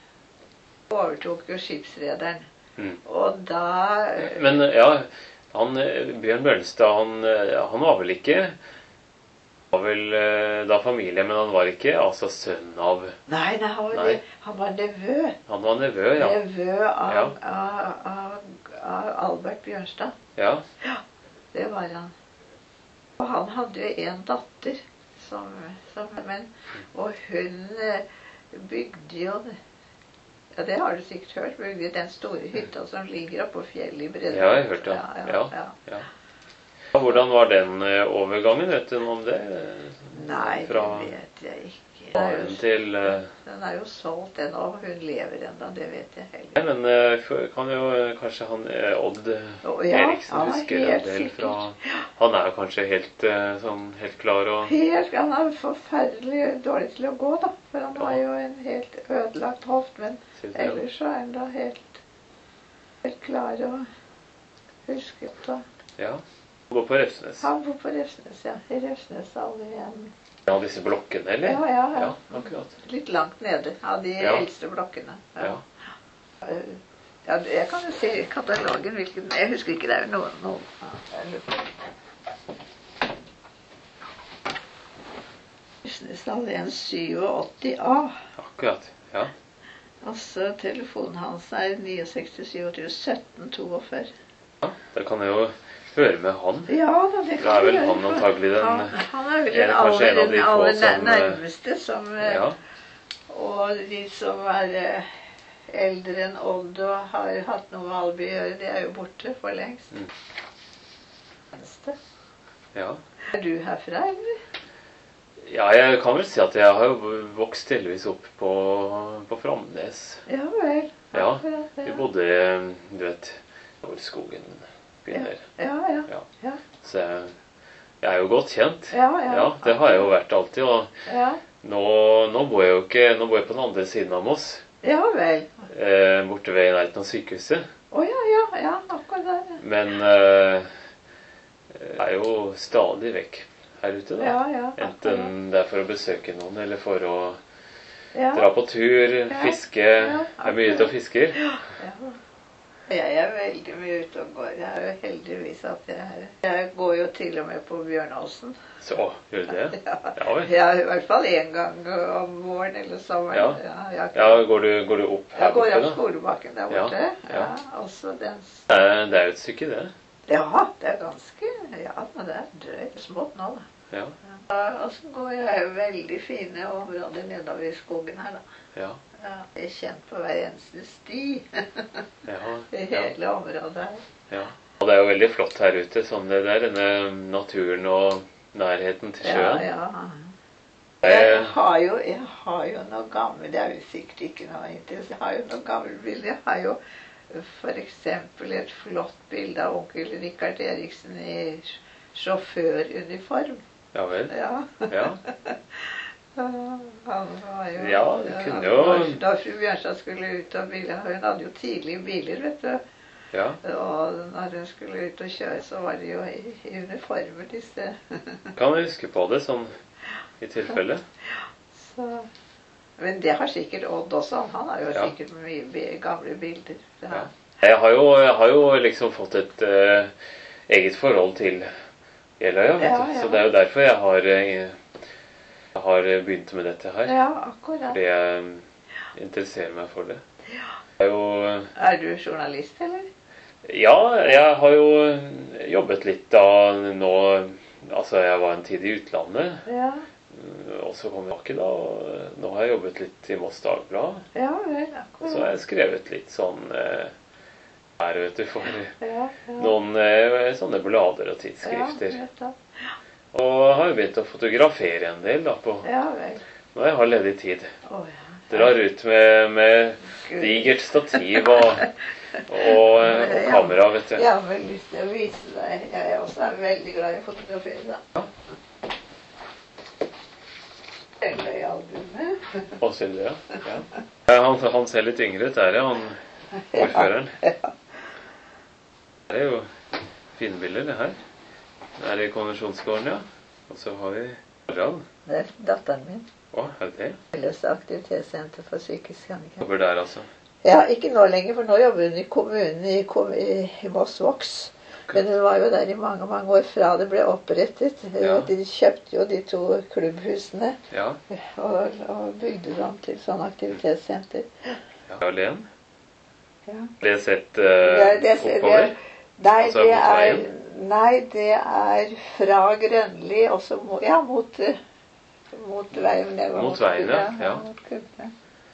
overtok jo skipsrederen. Mm. Og da eh, Men ja, han, eh, Bjørn Bjørnstad, han, eh, han var vel ikke... Han var vel eh, da familie, men han var ikke altså sønn av... Nei, nei, han var, Nei. han var nevø. Han var nevø, ja. Nevø av, Ja. av, av, av Albert Bjørnstad. Ja, Det var han. Og han hadde jo en datter som, som men, og hun eh, bygde jo Ja, det har du sikkert hørt. Bygde den store hytta som ligger oppe på fjellet i Bredden. ja, jeg hørte det. Ja, Ja, ja, ja. ja. Hvordan var den eh, overgangen, vet du noe om det? Nei, Fra det vet jeg ikke. Den er faren jo, til... eh, den er jo solgt, den, og hun lever ennå. Det vet jeg Nei, heller. men eh, for- kan jo eh, kanskje han eh, Odd Å, ja, Eriksen han er husker en helt del fra... sikkert. Han er jo kanskje helt, eh, sånn, helt klar og... Helt, han er forferdelig dårlig til å gå, da. For han har jo en helt ødelagt hoft. Men Synes jeg. ellers så er han da helt, helt klar og husket. Og Ja, han går på Refsnes. han bor på Refsnes, ja. I Refsnes alle igjen. Ja, disse blokkene, eller? Ja, ja, ja. Ja, akkurat. Litt langt nede av de Ja. eldste blokkene. Ja. Eh, Ja, jeg kan jo se i katalogen hvilken... Jeg husker ikke, det er jo noen... noen. Ja, jeg lurer på. Refsnes alene syttiåtte A. Akkurat, ja. Altså, telefonen hans er seksti ni syttisju sytten førti. Ja, da kan jeg jo høre med han. Ja, da, det Da kan er du vel gjøre, han for antagelig den- Han, han er vel er den kanskje aller, en av de den få aller som, nær- eh, nærmeste som... eh, Ja, Og de som er eh, eldre enn Odd og har hatt noe med Alby å gjøre, de er jo borte for lengst. Mm. Eneste. ja. Er du herfra, eller? Ja, jeg kan vel si at jeg har jo vokst delvis opp på, på Framnes. Ja vel. Ja, Akkurat, Vi ja. bodde, du vet, hvor skogen begynner. Ja, ja, Ja. ja. Så jeg, jeg er jo godt kjent. Ja, ja. Ja, det har jeg jo vært alltid. Og Ja, nå, nå bor jeg jo ikke, nå bor jeg på den andre siden av Moss. ja vel. Eh, borte ved nærheten av sykehuset. Å ja, ja, ja, akkurat der. Ja. Men, eh, eh, er jo stadig vekk her ute, da. Ja, ja. Enten det er for å besøke noen, eller for å Ja. dra på tur, fiske. Ja, Er mye ute og fisker. Ja. Jeg er veldig mye ute og går. Jeg er jo heldigvis at jeg er Jeg går jo til og med på Bjørnåsen. Så, gjør du det? Ja. Ja vel. Ja, i hvert fall én gang om våren eller sommeren. Ja. jeg, Ja, går du, går du opp her jeg går borte, opp da? skolebakken der Ja, borte. ja. Ja, også den Det er, det er jo et stykke, det. Ja, det er ganske Ja, men det er drøyt smått nå, da. Ja. Ja, og så går jeg veldig fine områder nedover i skogen her, da. Ja. Ja, jeg er kjent på hver eneste sti Ja. i Ja. hele området her. Ja. Og det er jo veldig flott her ute, sånn det der, denne naturen og nærheten til Ja, sjøen. ja. Jeg- Jeg har jo, jeg har jo noe gammelt, det er jo sikkert ikke noe interessant. Jeg har jo noe gammelt bilde. Jeg har jo for eksempel et flott bilde av onkel Rikard Eriksen i sjåføruniform. Ja vel. Ja. Ja. Han var jo Ja, det kunne jo- Da, da fru Bjørnstad skulle ut og bil, hun hadde jo tidlige biler, vet du. Ja. Og når hun skulle ut og kjøre, så var de jo i, i uniformer, disse. Kan jeg huske på det, sånn i tilfelle? Så. Men det har sikkert Odd også. Han har jo Ja. sikkert mye bi- gamle bilder. Ja. Ja. Jeg har jo, jeg har jo liksom fått et eh, eget forhold til Jeløya, vet Ja, du. ja. Så det er jo derfor jeg har, eh, jeg har begynt med dette her. Ja, akkurat. Fordi jeg interesserer meg for det. Det er jo Er du journalist, eller? Ja, jeg har jo jobbet litt da nå. Altså, jeg var en tid i utlandet, Ja. og så kom jeg tilbake da. Og nå har jeg jobbet litt i Moss Dagblad. Ja vel, Og så har akkurat. jeg skrevet litt sånn eh, her, vet du, for Ja, ja. noen eh, sånne blader og Ja, tidssskrifter. nettopp. Og har jo begynt å fotografere en del da på Ja vel. når jeg har ledig tid. Å ja. Drar ut med, med Gud. digert stativ og, og, og kamera, vet du. Jeg har vel lyst til å vise deg. Jeg er også veldig glad i å fotografere. Da. Ja. Jeløya-albumet. Og Silje, ja. Ja. Ja, Han, han ser litt yngre ut der, ja, han ordføreren. Ja. Det er jo fine bilder, det her. Det er i konvensjonsgården, ja. Og så har vi Harald. Det er datteren min. Å, er det det? Felles aktivitetssenter for psykisk handikap. Jobber der, altså. Ja, ikke nå lenger, for nå jobber hun i kommunen i, kom- i, i Moss Vox. Men hun var jo der i mange mange år fra det ble opprettet. Ja. De kjøpte jo de to klubbhusene Ja. og, og bygde dem til sånn aktivitetssenter. ja. Len. Ja. Har dere sett Det, uh, det, oppover? det, nei, Altså, det mot er, veien? nei, det er fra Grønli også mot, ja, mot, eh, mot veien. nedover Mot veien, ja, ja. mot Kubbe.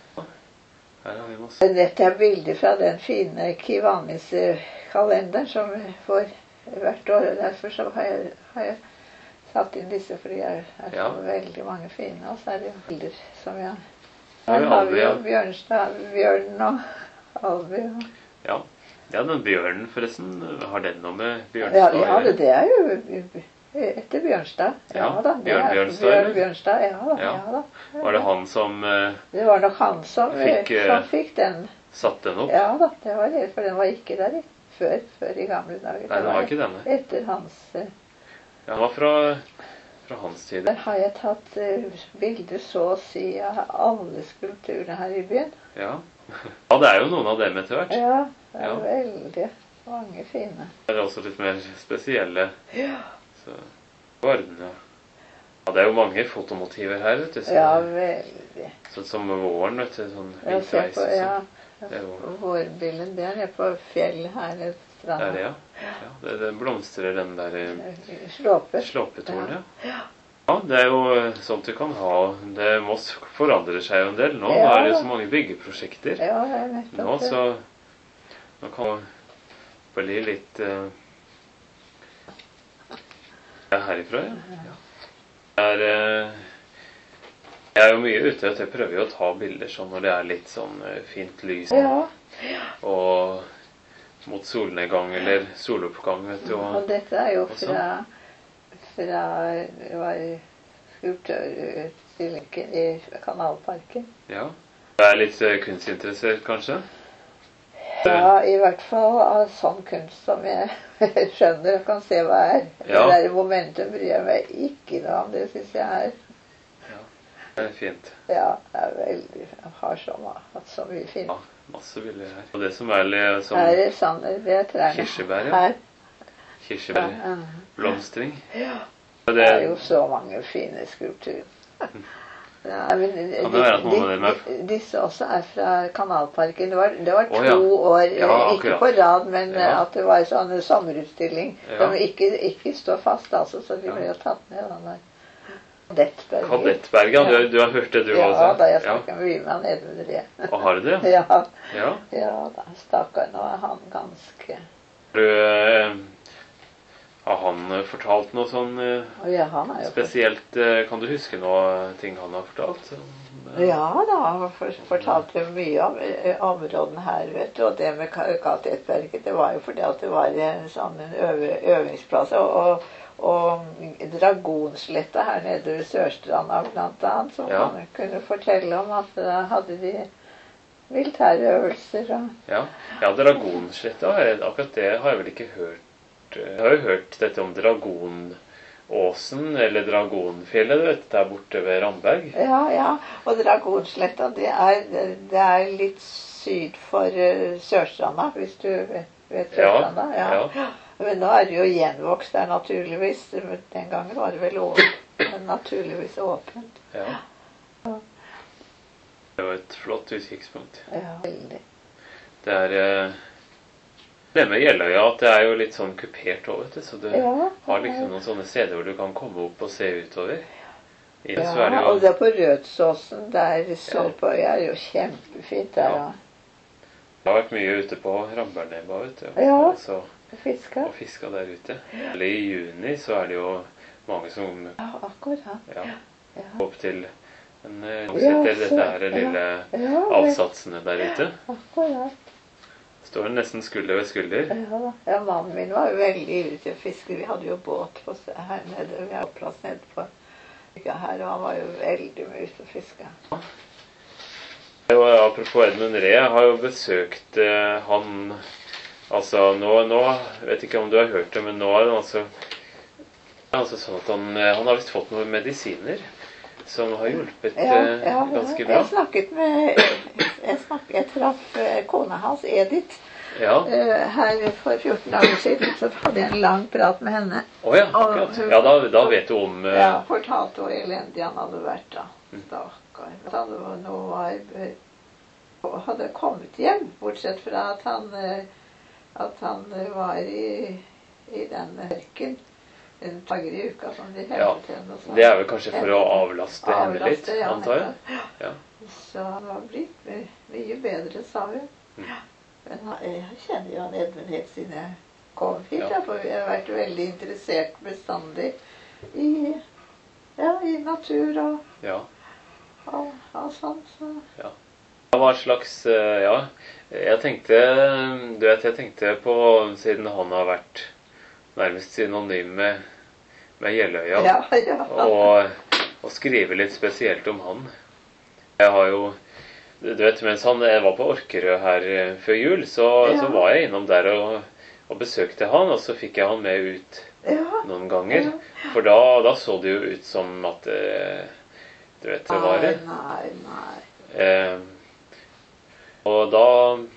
Her har vi masse. Dette er bilder fra den fine Kivanis-kalenderen som vi får hvert år. Derfor så har jeg, har jeg satt inn disse, fordi jeg er så Ja. veldig mange fine. Og så er det jo bilder som jeg Her Her er har vi Alvi, jo ja. Bjørnstad, Bjørn og Alvi. og- Ja. Ja, den bjørnen, forresten. Har den noe med Ja, Bjørnstad å ja, gjøre? det, det er jo etter Bjørnstad. Ja, Ja, da. Det Bjørn er Bjørnstad, Bjørn eller? Bjørnstad, ja da. Ja. Ja. da. Var det han som uh, Det var nok han som Fikk, eh, som fikk den. satte den opp? Ja da, det var det, for den var ikke der i, før, før i gamle dager. Nei, den var ikke denne. Etter hans eh, Ja, den var fra, fra hans tid. Der har jeg tatt eh, bilder så å si av alle skulpturene her i byen. Ja. Ja, det er jo noen av dem etter hvert. Ja, det er Ja. veldig mange fine. Det er også litt mer spesielle. Ja, Så, Varden, ja. Ja, det er jo mange fotomotiver her, vet du. Så, ja veldig. Sånn som våren, vet du. Sånn Jeg ser hvitveis på, og ja, sånn. Det er jo vårbilden der nede på fjellet her nede på det stranda. er det, ja. ja det, det blomstrer den der eh, Slåper. slåpetårnet, ja. Ja, det er jo eh, sånt du kan ha. Det Moss forandrer seg jo en del nå. Nå Ja. er det jo så mange byggeprosjekter. Ja, det er nettopp Nå det. så Nå kan det bli litt uh, ja, herifra, ja. ja. Det er, eh, jeg er jo mye ute etter. Jeg prøver jo å ta bilder sånn når det er litt sånn eh, fint lys. Ja, Og mot solnedgang eller soloppgang, vet du. og Og, dette er jo og så- fra, fra det var skulptørutstillingen i Kanalparken. ja. Det er litt eh, kunstinteressert, kanskje? Ja, i hvert fall av sånn kunst som jeg skjønner og kan se hva er. Ja. Det der momentum bryr jeg meg ikke noe om. Det synes jeg er... Ja, det er fint. Ja, det er veldig... Jeg har så, hatt så mye fint. Ja, masse bilder her. Og det som er litt sånn... Her er sånn, det er trærne. Kirsebær, ja. Her. Kirsebær, Ja. blomstring. Ja. Og Det det, er jo så mange fine skulpturer. Ja, men Kan det være at noen av dem er- de, disse også er fra Kanalparken. Det var, det var to Å, ja. år, Ja, eh, ikke akkurat. på rad, men eh, Ja. at det var sånn sommerutstilling. Ja. Som ikke, ikke står fast, altså, så de Ja. ble jo tatt ned. Den der. Kadettberget. Kadettberg, ja. Du, du har hørt det du Ja, også? da jeg snakket mye med han Edmund Ree. Og har du det? Ja, Ja. ja da, stakkar, nå er han ganske... Har du, eh, har han eh, fortalt noe sånn eh, Og ja, han er jo... spesielt? eh, Kan du huske noe ting han har fortalt? Som, eh, Ja da, han for- fortalte mye om eh, områdene her, vet du. Og det med Ka- Kadettberget, det var jo fordi at det var en sånn en øve, øvingsplass. Og, og, og Dragonsletta her nede ved Sørstranda blant annet, som Ja. han kunne fortelle om at da hadde de militærøvelser og... Ja, ja Dragonsletta, akkurat det har jeg vel ikke hørt. Jeg har jo hørt dette om Dragonåsen, eller Dragonfjellet, du vet, der borte ved Ramberg. Ja, ja. Og Dragonsletta, det er, det er litt syd for uh, Sørstranda, hvis du vet, vet Sørstranda. Ja, ja. Men nå er det jo gjenvokst der naturligvis. Men den gangen var det vel åpent. Naturligvis åpent. Ja. Det var et flott utkikkspunkt. Ja, veldig. Det er eh, det med Jeløya at det er jo litt sånn kupert òg, vet du. Så du Ja, har liksom noen sånne steder hvor du kan komme opp og se utover. I det Ja, så er det jo og det er på Rødsåsen, der så på, ja, det er jo kjempefint der. Ja. Jeg har vært mye ute på Rambergnebbet, vet du. Ja. Altså, Ja, fisker. og fiska der ute. Eller i juni så er det jo mange som Ja, akkurat. ja, Ja. opp til en eh, Ja, setter så- dette her lille Ja, det- avsatsene der ute. Akkurat. Står nesten skulder ved skulder. Ja, da. Ja, mannen min var jo veldig ivrig til å fiske. Vi hadde jo båt på, s- her nede. Vi hadde plass nede på ja, her, og han var jo veldig mye ute og fiske. Og apropos Edmund Ree, jeg har jo besøkt eh, han Altså, nå, nå vet ikke om du har hørt det, men nå er det altså, altså sånn at han, eh, han har visst fått noen medisiner som har hjulpet Ja, ja, eh, ja. ganske bra. Jeg snakket med Jeg, snakket, jeg traff eh, kona hans, Edith, Ja. eh, her for fjorten dager siden. Så hadde jeg en lang prat med henne. Å ja, akkurat. Ja, da, da vet du om eh, Ja, fortalte hvor elendig han hadde vært da. Mm. Stakkar. At han var- nå var og hadde kommet hjem, bortsett fra at han eh, at han eh, var i, i den ørken en dager i uka som de Ja, hentet henne. og så- det er vel kanskje for å avlaste henne litt, Avlaste, ja, antar jeg. nettopp. Ja. Så han var blitt my- mye bedre, sa hun. Mm. Men han- jeg kjenner jo han Edmund helt siden jeg kom hit, Ja. ja, for jeg har vært veldig interessert bestandig i, ja, i natur og, Ja. og, og sånn. Så. Hva slags eh, Ja, jeg tenkte Du vet, jeg tenkte på, siden han har vært nærmest synonym med, med Jeløya, Ja, ja. og, og skrive litt spesielt om han. Jeg har jo Du vet, mens han jeg var på Orkerø her eh, før jul, så, Ja. så var jeg innom der og, og besøkte han, og så fikk jeg han med ut Ja. noen ganger. For da, da så det jo ut som at eh, Du vet, det var Nei, det. nei, nei. Eh, og da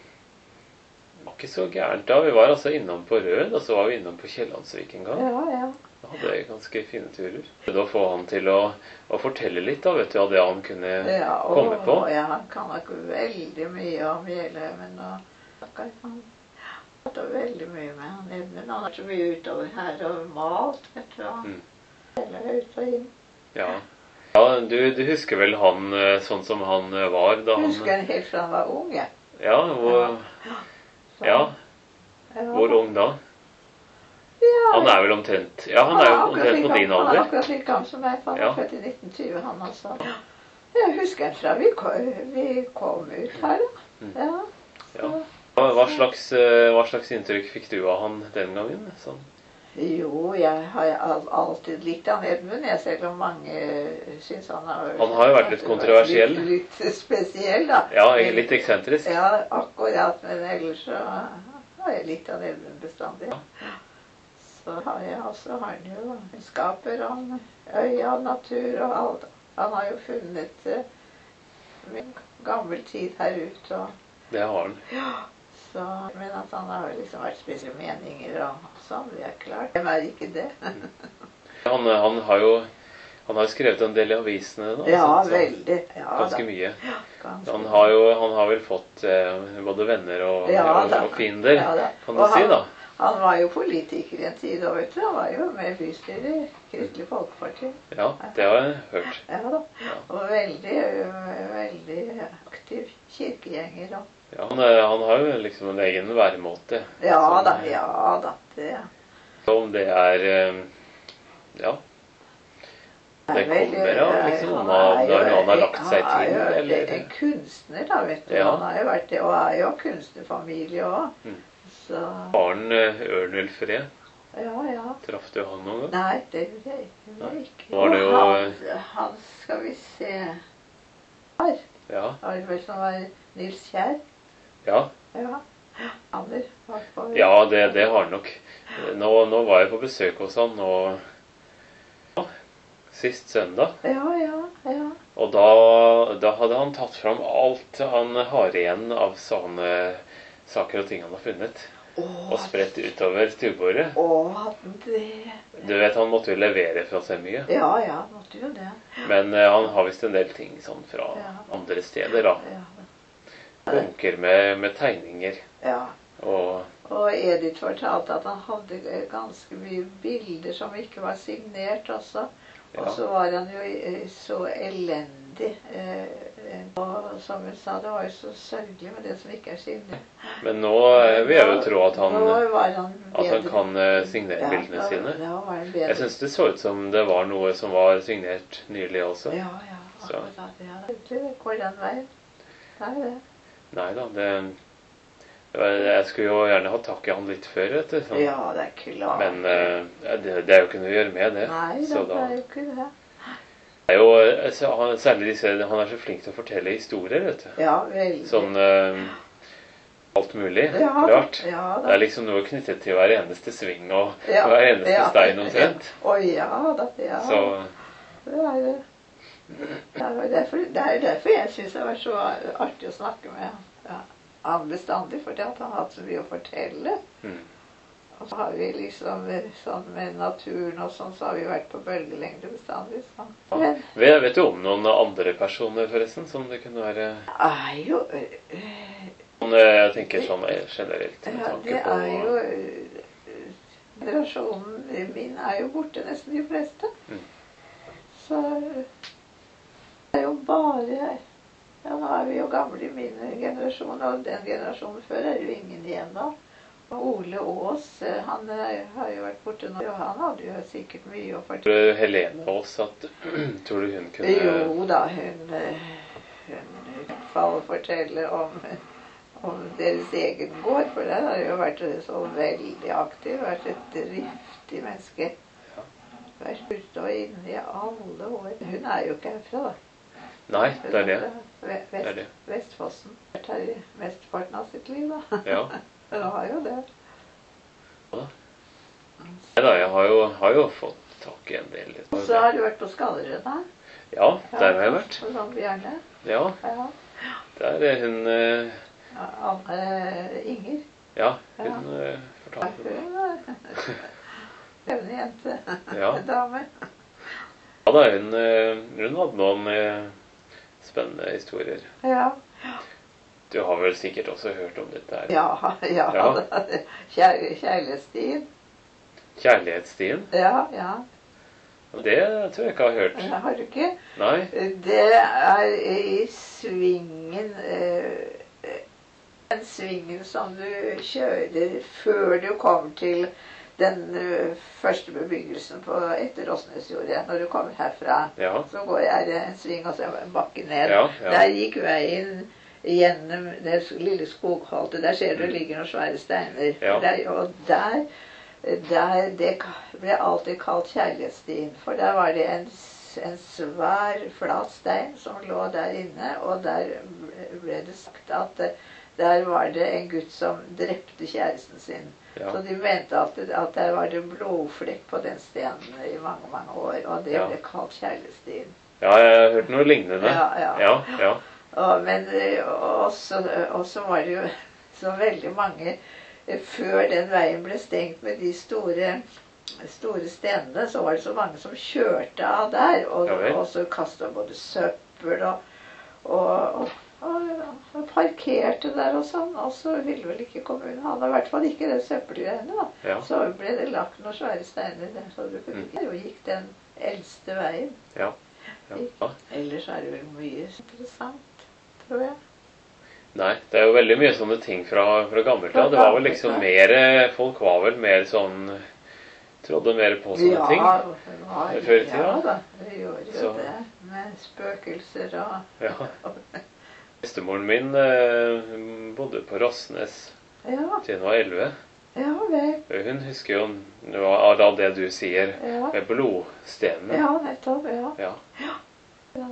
det var ikke så gærent da. Vi var altså innom på Rød, og så var vi innom på Kiellandsvik en gang. Ja, ja. Da hadde jeg ganske fine turer. Prøvde å få han til å, å fortelle litt da, vet du, av det han kunne ja og, komme på. Ja, han kan nok veldig mye om Jeløya, men nå stakkar, han prater veldig mye med han Edmund. Han er så mye utover her og malt, vet du. Han Mm. Jeløya ut og inn. Ja, ja du, du husker vel han eh, sånn som han eh, var da Jeg han husker han helt fra han var ung, jeg. Ja, hvor, Så- ja, Ja. hvor ung da? Ja, Han er vel omtrent Ja, han er jo akkurat omtrent på like din gammel- Han er alder. akkurat like gammel som meg, for han Ja. er født i nitten tjue, han altså. Jeg husker han fra vi kom, vi kom ut her, da. Mm. Ja. Ja. Hva, hva, slags, eh, hva slags inntrykk fikk du av han den gangen? Sånn. Jo, jeg har al- alltid likt han Edmund, jeg, selv om mange syns han har Han har jo vært litt kontroversiell. Litt, litt spesiell, da. Ja, litt eksentrisk. Ja, akkurat. Men ellers så har jeg likt han Edmund bestandig. Så har jeg også har han jo skaper om øya, natur og alt. Han har jo funnet uh, min gammel tid her ute. Og, Det har han. ja, så, men at han har liksom vært spesielle meninger og sånn, det er klart. Hvem er ikke det? Han, han har jo han har skrevet en del i avisene. Da, Ja, så, så, veldig. Ja, ganske da. mye. Ganske Han har jo han har vel fått eh, både venner og, Ja, og, da. og fiender, Ja, da. kan du Og si, han- da. Han var jo politiker en tid, og vet du, han var jo med i bystyret i Kristelig Folkeparti. Ja, det har jeg hørt. Ja da. Ja. Og veldig, veldig aktiv kirkegjenger. Og. Ja, han, eh, han har jo liksom en egen væremåte. Ja som, da, ja da. Det Så om det er eh, Ja. Det kommer av liksom om han, når han har lagt seg til, Han er jo eller? en kunstner, da, vet du. Ja. Han har jo vært det, og er jo kunstnerfamilie òg. Mm. Så Faren eh, Ørnulf Fred, ja, ja. traff du han noen gang? Nei, det gjorde jeg gjorde jeg ikke. Var det jo- Og han, han skal vi se Her. Ja. Var det vel som var Nils Kjær? Ja, Ja. Ander var på ja det, det har han nok. Nå, nå var jeg på besøk hos han nå ja, sist søndag. Ja, ja, ja. Og da, da hadde han tatt fram alt han har igjen av sånne saker og ting han har funnet. Og spredt utover stuebordet. Å, hadde det Du vet, han måtte jo levere fra seg mye. Ja, ja, måtte jo det. Men eh, han har visst en del ting sånn fra Ja. andre steder, da. Ja. Bunker med, med tegninger. ja. Og Og Edith fortalte at han hadde ganske mye bilder som ikke var signert også. Og Ja. så var han jo eh, så elendig. eh, Og som hun sa, det var jo så sørgelig med det som ikke er signert. Men nå eh, vil jeg jo tro at han, Nå var han at han bedre. kan eh, signere Ja, bildene da- sine. Da var han bedre. Jeg syns det så ut som det var noe som var signert nylig også. Ja, ja. Så. Akkurat, ja. Det går den veien. Det er det. Nei da, det Jeg skulle jo gjerne ha tak i han litt før, vet du. sånn. Ja, det er klart. Men eh, det, det er jo ikke noe å gjøre med det. Nei, Så det da- er jo ikke det. Det er jo, eh, så han, særlig disse, han er så flink til å fortelle historier, vet du. Ja, veldig. Sånn eh, alt mulig ja, da. rart. Ja, Det da. er liksom noe knyttet til hver eneste sving og Ja, hver eneste ja. stein omtrent. Å ja da. Ja. Så Det er det. Det er jo derfor, det er jo derfor jeg syns det var så artig å snakke med ja, han bestandig, fordi at han har hatt så mye å fortelle. mm. Og så har vi liksom sånn med naturen og sånn, så har vi vært på bølgelengde bestandig. Så. Men vet, vet du om noen andre personer, forresten, som det kunne være det er jo øh, sånn, eh, Jeg tenker sånn eh, generelt med ja, tanke det på er jo øh, generasjonen min er jo borte, nesten de fleste. Mm. Så det er jo bare Ja, nå er vi jo gamle i min generasjon, og den generasjonen før er jo ingen igjen da. Og Ole Aas, eh, han er, har jo vært borte nå, og han hadde jo sikkert mye å fortelle. Tror du Helene Aas at Tror du hun kunne Jo da, hun, eh, hun kan fortelle om, om deres egen gård, for der har jo vært så veldig aktiv, vært et driftig menneske. Ja. Vært ute og inne i alle år. Hun er jo ikke herfra, da. Nei, det er det. Ve- Det er Vest, det. Vestfossen. Vært her i mesteparten av sitt liv, da. Ja. Hun har jo det. Nei da, jeg har jo, har jo fått tak i en del. Og så har du vært på Skallerud, da. Ja, der har jeg vært. På sånn Bjarne. Ja, Ja. der er hun eh, Ja, Anne Inger. Ja, hun eh, Ja, fortalte hun er levende jente. Ja. Dame. Ja da, hun, eh, hun hadde noen eh, spennende historier. Ja. Du har vel sikkert også hørt om dette her. Ja, ja. Ja. Kjær, kjærlighetsstien. Kjærlighetsstien. Ja, ja. Og det tror jeg ikke jeg har hørt. Det har du ikke? Nei. Det er i svingen eh, Den svingen som du kjører før du kommer til den eh, første bebyggelsen på etter Rosnesjordet. Når du kommer herfra, Ja. så går jeg en sving og så en bakke ned. Ja, ja. Der gikk veien gjennom det lille skogholtet. Der ser du det ligger noen svære steiner. Ja. Der, og der der, det ble alltid kalt Kjærlighetsstien. For der var det en, en svær, flat stein som lå der inne, og der ble det sagt at der var det en gutt som drepte kjæresten sin. Ja. Så de mente at, at der var det blodflekk på den stenen i mange, mange år, og det Ja. ble kalt Kjærlighetsstien. Ja, jeg har hørt noe lignende. Ja, ja. Ja, ja. Og, men også, også var det jo så veldig mange før den veien ble stengt med de store, store stenene, så var det så mange som kjørte av der, og, Ja vel. og så kastet både søppel og, og, og, og, og parkerte der og sånn, og så ville vel ikke kommunen ha det, i hvert fall ikke det søppelgreiene da. Ja. Så ble det lagt noen svære steiner der, så du kunne Mm. jo gikk den eldste veien. Ja. Ja. Ja. Ellers er det vel mye interessant, tror jeg. Nei, det er jo veldig mye sånne ting fra, fra gammelt av. Det var vel liksom mer Folk var vel mer sånn Trodde mer på sånne ting. Ja, det var, Før i tida. ja da, det gjorde jo Så. det. Med spøkelser og Ja. Bestemoren min eh, hun bodde på Rossnes Ja, til hun var elleve. ja vel. Hun husker jo noe av av det du sier Ja, med blodstenene. ja nettopp. Ja. Ja. Ja.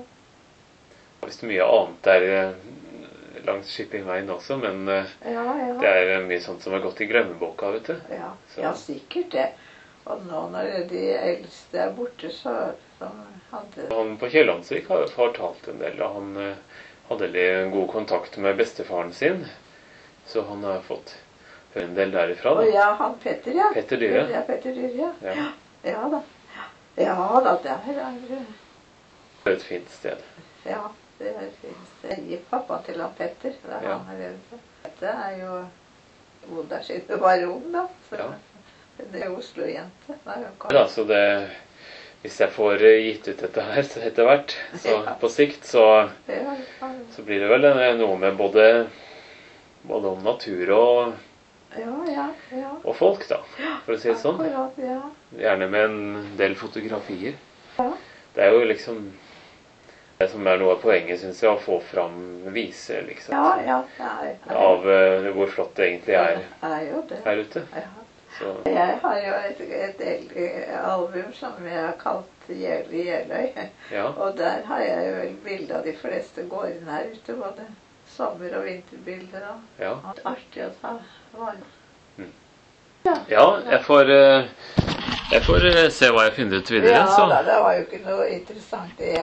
Visst mye annet der eh, langs shippingveien også, men eh, Ja, ja. det er eh, mye sånt som har gått i glemmeboka, vet du. Ja, Så. ja, sikkert det. Og nå når de eldste er borte, så som hadde Han på Kiellandsvik har jo fortalt en del, og han eh, hadde litt god kontakt med bestefaren sin, så han har fått høre en del derifra. Å Da. ja, han Petter, ja. Petter Dyre. Ja, Petter Dyre, ja. Ja. Ja da. Ja da, der er det. Det er et fint sted. Ja, det er fint. Det gir pappa til han Petter. Det er Ja. han er levd. Dette er jo bodd der siden du var ung, da. Så Ja. det er Oslo-jente. Da er hun Ja, kommet. så det, hvis jeg får eh, gitt ut dette her så etter hvert, så Ja. på sikt, så, Ja, ja. så blir det vel eh, noe med både, både om natur og, Ja, ja, ja. og folk, da, for å si det sånn. Akkurat, ja. Gjerne med en del fotografier. Ja. Det er jo liksom det som er noe av poenget, synes jeg, å få fram, vise liksom, Ja, ja. Det er, er, av eh, hvor flott det egentlig er er jo det. her ute. Ja. Så, Jeg har jo et, et eldre album som jeg har kalt Jel- Jeløy. ja, Og der har jeg jo vel bilde av de fleste gårdene her ute. Både sommer- og vinterbilder. Og ja. og artig å ta vare på. ja, jeg får, eh, jeg får eh, se hva jeg finner ut videre. Ja så. da, det var jo ikke noe interessant det.